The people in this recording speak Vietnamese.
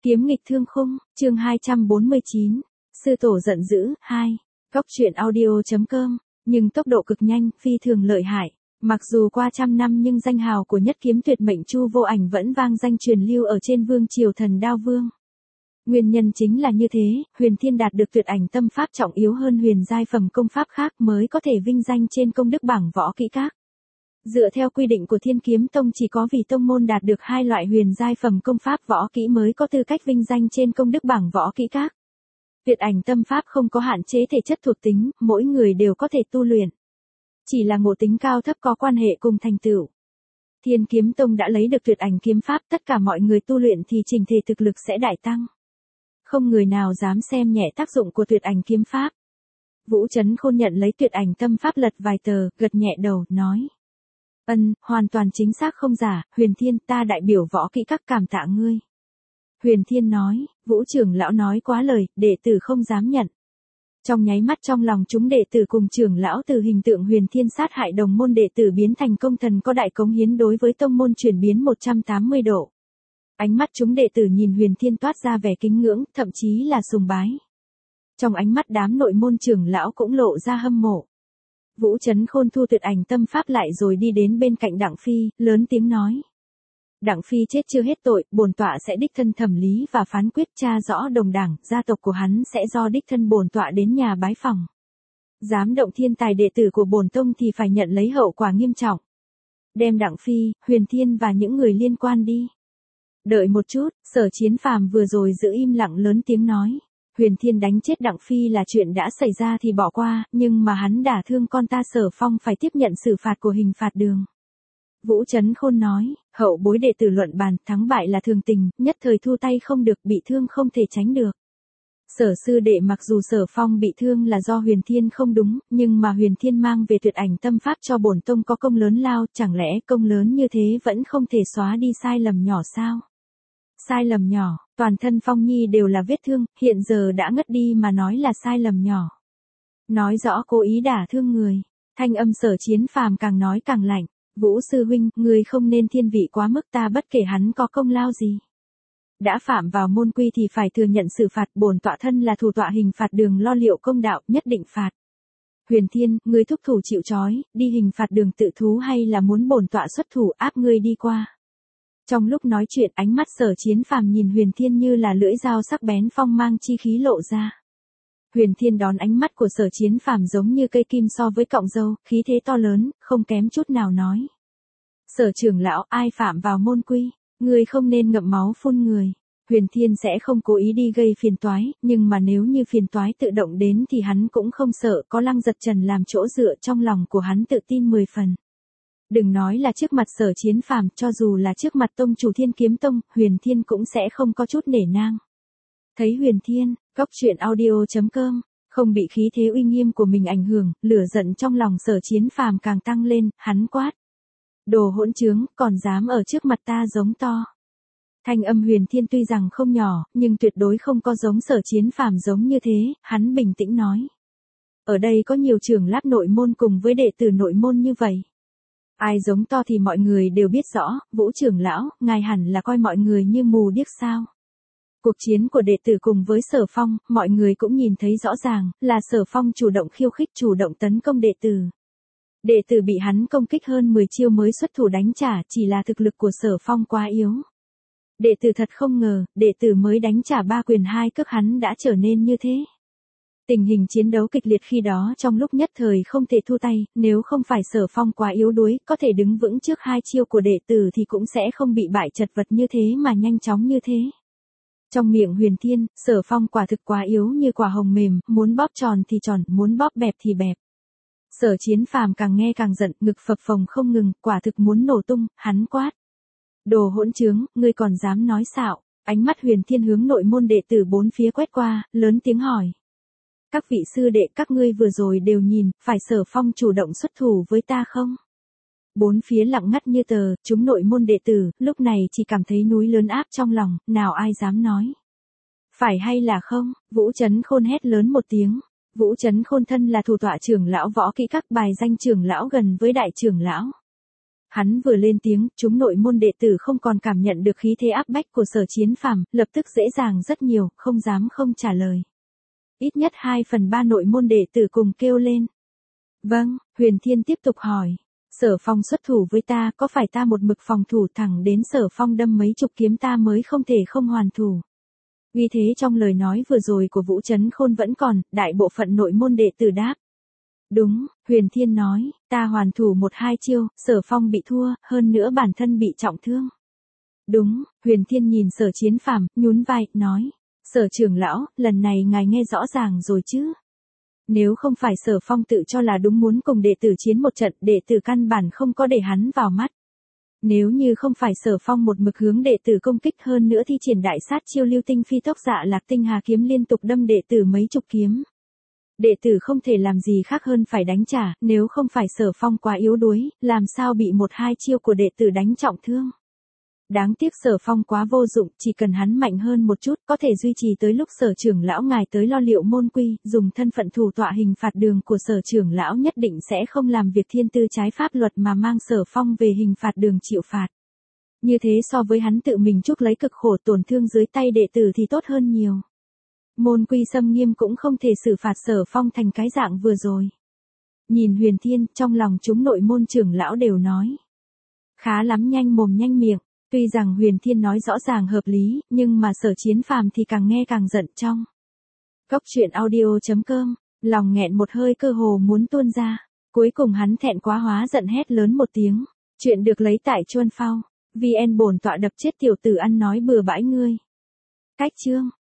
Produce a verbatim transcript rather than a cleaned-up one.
Kiếm nghịch thương khung, chương hai trăm bốn mươi chín. Sư tổ giận dữ, hai. Góc truyện audio chấm com, nhưng tốc độ cực nhanh, phi thường lợi hại. Mặc dù qua trăm năm nhưng danh hào của nhất kiếm tuyệt mệnh Chu Vô Ảnh vẫn vang danh truyền lưu ở trên vương triều Thần Đao Vương. Nguyên nhân chính là như thế, Huyền Thiên đạt được tuyệt ảnh tâm pháp trọng yếu hơn huyền giai phẩm công pháp khác mới có thể vinh danh trên công đức bảng võ kỹ các. Dựa theo quy định của Thiên Kiếm Tông chỉ có vì tông môn đạt được hai loại huyền giai phẩm công pháp võ kỹ mới có tư cách vinh danh trên công đức bảng võ kỹ các. Tuyệt ảnh tâm pháp không có hạn chế thể chất thuộc tính, mỗi người đều có thể tu luyện. Chỉ là ngộ tính cao thấp có quan hệ cùng thành tựu. Thiên Kiếm Tông đã lấy được tuyệt ảnh kiếm pháp, tất cả mọi người tu luyện thì trình thể thực lực sẽ đại tăng. Không người nào dám xem nhẹ tác dụng của tuyệt ảnh kiếm pháp. Vũ Chấn Khôn nhận lấy tuyệt ảnh tâm pháp lật vài tờ, gật nhẹ đầu, nói. Ân, hoàn toàn chính xác không giả, Huyền Thiên, ta đại biểu võ kỹ các cảm tạ ngươi. Huyền Thiên nói, Vũ trưởng lão nói quá lời, đệ tử không dám nhận. Trong nháy mắt trong lòng chúng đệ tử cùng trưởng lão từ hình tượng Huyền Thiên sát hại đồng môn đệ tử biến thành công thần có đại cống hiến đối với tông môn chuyển biến một trăm tám mươi độ. Ánh mắt chúng đệ tử nhìn Huyền Thiên toát ra vẻ kính ngưỡng, thậm chí là sùng bái. Trong ánh mắt đám nội môn trưởng lão cũng lộ ra hâm mộ. Vũ Chấn Khôn thu tuyệt ảnh tâm pháp lại rồi đi đến bên cạnh Đặng Phi, lớn tiếng nói. Đặng Phi chết chưa hết tội, bổn tọa sẽ đích thân thẩm lý và phán quyết tra rõ đồng đảng, gia tộc của hắn sẽ do đích thân bổn tọa đến nhà bái phỏng. Dám động thiên tài đệ tử của bổn tông thì phải nhận lấy hậu quả nghiêm trọng. Đem Đặng Phi, Huyền Thiên và những người liên quan đi. Đợi một chút, Sở Chiến Phàm vừa rồi giữ im lặng lớn tiếng nói. Huyền Thiên đánh chết Đặng Phi là chuyện đã xảy ra thì bỏ qua, nhưng mà hắn đả thương con ta Sở Phong phải tiếp nhận xử phạt của hình phạt đường. Vũ Chấn Khôn nói, hậu bối đệ tử luận bàn, thắng bại là thường tình, nhất thời thu tay không được, bị thương không thể tránh được. Sở sư đệ mặc dù Sở Phong bị thương là do Huyền Thiên không đúng, nhưng mà Huyền Thiên mang về tuyệt ảnh tâm pháp cho bổn tông có công lớn lao, chẳng lẽ công lớn như thế vẫn không thể xóa đi sai lầm nhỏ sao? Sai lầm nhỏ, toàn thân Phong Nhi đều là vết thương, hiện giờ đã ngất đi mà nói là sai lầm nhỏ. Nói rõ cố ý đả thương người, thanh âm Sở Chiến Phàm càng nói càng lạnh. Vũ sư huynh, người không nên thiên vị quá mức, ta bất kể hắn có công lao gì. Đã phạm vào môn quy thì phải thừa nhận xử phạt, bổn tọa thân là thủ tọa hình phạt đường lo liệu công đạo, nhất định phạt. Huyền Thiên, ngươi thúc thủ chịu trói, đi hình phạt đường tự thú hay là muốn bổn tọa xuất thủ áp ngươi đi qua. Trong lúc nói chuyện ánh mắt Sở Chiến Phàm nhìn Huyền Thiên như là lưỡi dao sắc bén phong mang chi khí lộ ra. Huyền Thiên đón ánh mắt của Sở Chiến Phàm giống như cây kim so với cọng dâu, khí thế to lớn, không kém chút nào nói. Sở trưởng lão, ai phạm vào môn quy, người không nên ngậm máu phun người. Huyền Thiên sẽ không cố ý đi gây phiền toái, nhưng mà nếu như phiền toái tự động đến thì hắn cũng không sợ, có Lăng Giật Trần làm chỗ dựa, trong lòng của hắn tự tin mười phần. Đừng nói là trước mặt Sở Chiến Phàm, cho dù là trước mặt tông chủ Thiên Kiếm Tông, Huyền Thiên cũng sẽ không có chút nể nang. Thấy Huyền Thiên, góc truyện audio chấm com, không bị khí thế uy nghiêm của mình ảnh hưởng, lửa giận trong lòng Sở Chiến Phàm càng tăng lên, hắn quát. Đồ hỗn trướng, còn dám ở trước mặt ta giống to. Thanh âm Huyền Thiên tuy rằng không nhỏ, nhưng tuyệt đối không có giống Sở Chiến Phàm giống như thế, hắn bình tĩnh nói. Ở đây có nhiều trưởng láp nội môn cùng với đệ tử nội môn như vậy. Ai giống to thì mọi người đều biết rõ, Vũ trưởng lão, ngài hẳn là coi mọi người như mù điếc sao. Cuộc chiến của đệ tử cùng với Sở Phong, mọi người cũng nhìn thấy rõ ràng, là Sở Phong chủ động khiêu khích, chủ động tấn công đệ tử. Đệ tử bị hắn công kích hơn mười chiêu mới xuất thủ đánh trả, chỉ là thực lực của Sở Phong quá yếu. Đệ tử thật không ngờ, đệ tử mới đánh trả ba quyền hai cước hắn đã trở nên như thế. Tình hình chiến đấu kịch liệt khi đó trong lúc nhất thời không thể thu tay, nếu không phải Sở Phong quá yếu đuối, có thể đứng vững trước hai chiêu của đệ tử thì cũng sẽ không bị bại chật vật như thế mà nhanh chóng như thế. Trong miệng Huyền Thiên, Sở Phong quả thực quá yếu như quả hồng mềm, muốn bóp tròn thì tròn, muốn bóp bẹp thì bẹp. Sở Chiến Phàm càng nghe càng giận, ngực phập phồng không ngừng, quả thực muốn nổ tung, hắn quát. Đồ hỗn trướng, ngươi còn dám nói xạo, ánh mắt Huyền Thiên hướng nội môn đệ tử bốn phía quét qua, lớn tiếng hỏi. Các vị sư đệ, các ngươi vừa rồi đều nhìn, phải Sở Phong chủ động xuất thủ với ta không? Bốn phía lặng ngắt như tờ, chúng nội môn đệ tử, lúc này chỉ cảm thấy núi lớn áp trong lòng, nào ai dám nói. Phải hay là không? Vũ Chấn Khôn hét lớn một tiếng. Vũ Chấn Khôn thân là thủ tọa trưởng lão võ kỹ các, bài danh trưởng lão gần với đại trưởng lão. Hắn vừa lên tiếng, chúng nội môn đệ tử không còn cảm nhận được khí thế áp bách của Sở Chiến Phàm, lập tức dễ dàng rất nhiều, không dám không trả lời. Ít nhất hai phần ba nội môn đệ tử cùng kêu lên. Vâng, Huyền Thiên tiếp tục hỏi. Sở Phong xuất thủ với ta, có phải ta một mực phòng thủ thẳng đến Sở Phong đâm mấy chục kiếm ta mới không thể không hoàn thủ? Vì thế trong lời nói vừa rồi của Vũ Chấn Khôn vẫn còn, đại bộ phận nội môn đệ tử đáp. Đúng, Huyền Thiên nói, ta hoàn thủ một hai chiêu, Sở Phong bị thua, hơn nữa bản thân bị trọng thương. Đúng, Huyền Thiên nhìn Sở Chiến Phàm, nhún vai, nói. Sở trưởng lão, lần này ngài nghe rõ ràng rồi chứ? Nếu không phải Sở Phong tự cho là đúng muốn cùng đệ tử chiến một trận, đệ tử căn bản không có để hắn vào mắt. Nếu như không phải Sở Phong một mực hướng đệ tử công kích hơn nữa thi triển đại sát chiêu lưu tinh phi tốc dạ lạc tinh hà kiếm liên tục đâm đệ tử mấy chục kiếm. Đệ tử không thể làm gì khác hơn phải đánh trả, nếu không phải Sở Phong quá yếu đuối, làm sao bị một hai chiêu của đệ tử đánh trọng thương. Đáng tiếc Sở Phong quá vô dụng, chỉ cần hắn mạnh hơn một chút, có thể duy trì tới lúc Sở trưởng lão ngài tới lo liệu môn quy, dùng thân phận thủ tọa hình phạt đường của Sở trưởng lão nhất định sẽ không làm việc thiên tư trái pháp luật mà mang Sở Phong về hình phạt đường chịu phạt. Như thế so với hắn tự mình chuốc lấy cực khổ tổn thương dưới tay đệ tử thì tốt hơn nhiều. Môn quy xâm nghiêm cũng không thể xử phạt Sở Phong thành cái dạng vừa rồi. Nhìn Huyền Thiên, trong lòng chúng nội môn trưởng lão đều nói. Khá lắm, nhanh mồm nhanh miệng. Tuy rằng Huyền Thiên nói rõ ràng hợp lý, nhưng mà Sở Chiến Phàm thì càng nghe càng giận trong. Cốc truyện audio chấm com, lòng nghẹn một hơi cơ hồ muốn tuôn ra. Cuối cùng hắn thẹn quá hóa giận hét lớn một tiếng. Chuyện được lấy tại Chuan Phao. vê en bổn tọa đập chết tiểu tử ăn nói bừa bãi ngươi. Cách chương.